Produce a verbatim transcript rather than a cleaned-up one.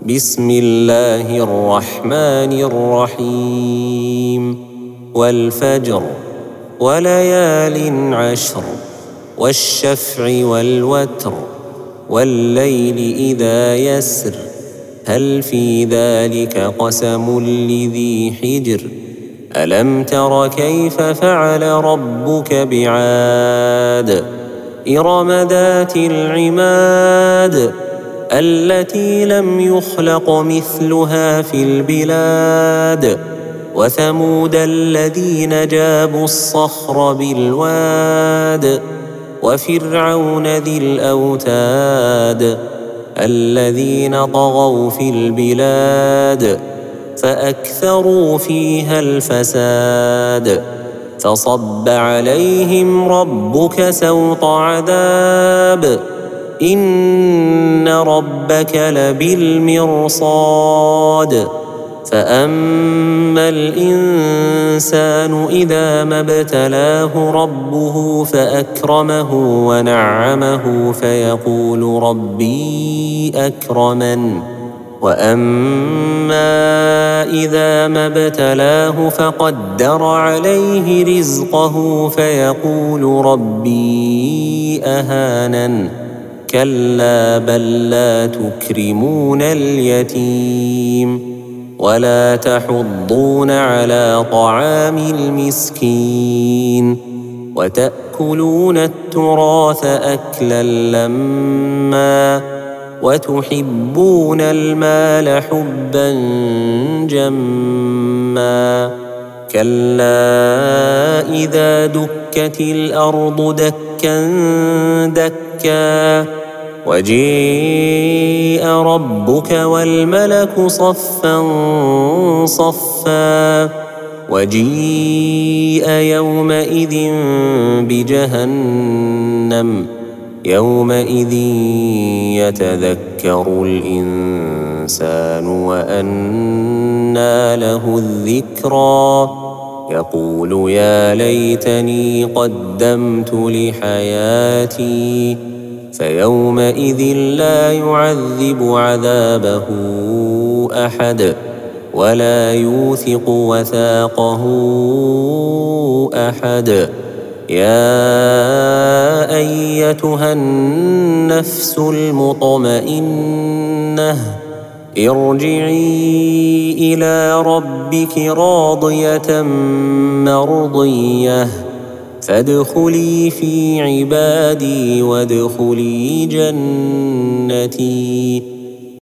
بسم الله الرحمن الرحيم والفجر وليال عشر والشفع والوتر والليل إذا يسر هل في ذلك قسم لذي حجر ألم تر كيف فعل ربك بعاد إرم ذات العماد التي لم يخلق مثلها في البلاد وثمود الذين جابوا الصخر بالواد وفرعون ذي الأوتاد الذين طغوا في البلاد فأكثروا فيها الفساد فصب عليهم ربك سوط عذاب إن ربك لبالمرصاد فأما الإنسان إذا ما ابتلاه ربه فأكرمه ونعمه فيقول ربي أكرمن وأما إذا ما ابتلاه فقدر عليه رزقه فيقول ربي أهانن كلا بل لا تكرمون اليتيم ولا تحضون على طعام المسكين وتأكلون التراث أكلا لما وتحبون المال حبا جما كلا إذا دكت الأرض دكا دكا وجيء ربك والملك صفا صفا وجيء يومئذ بجهنم يومئذ يتذكر الإنسان وأنى له الذكرى يقول يا ليتني قدمت لحياتي فيومئذ لا يعذب عذابه أحد ولا يوثق وثاقه أحد يا أيتها النفس المطمئنة ارجعي إلى ربك راضية مرضية فادخلي في عبادي وادخلي جنتي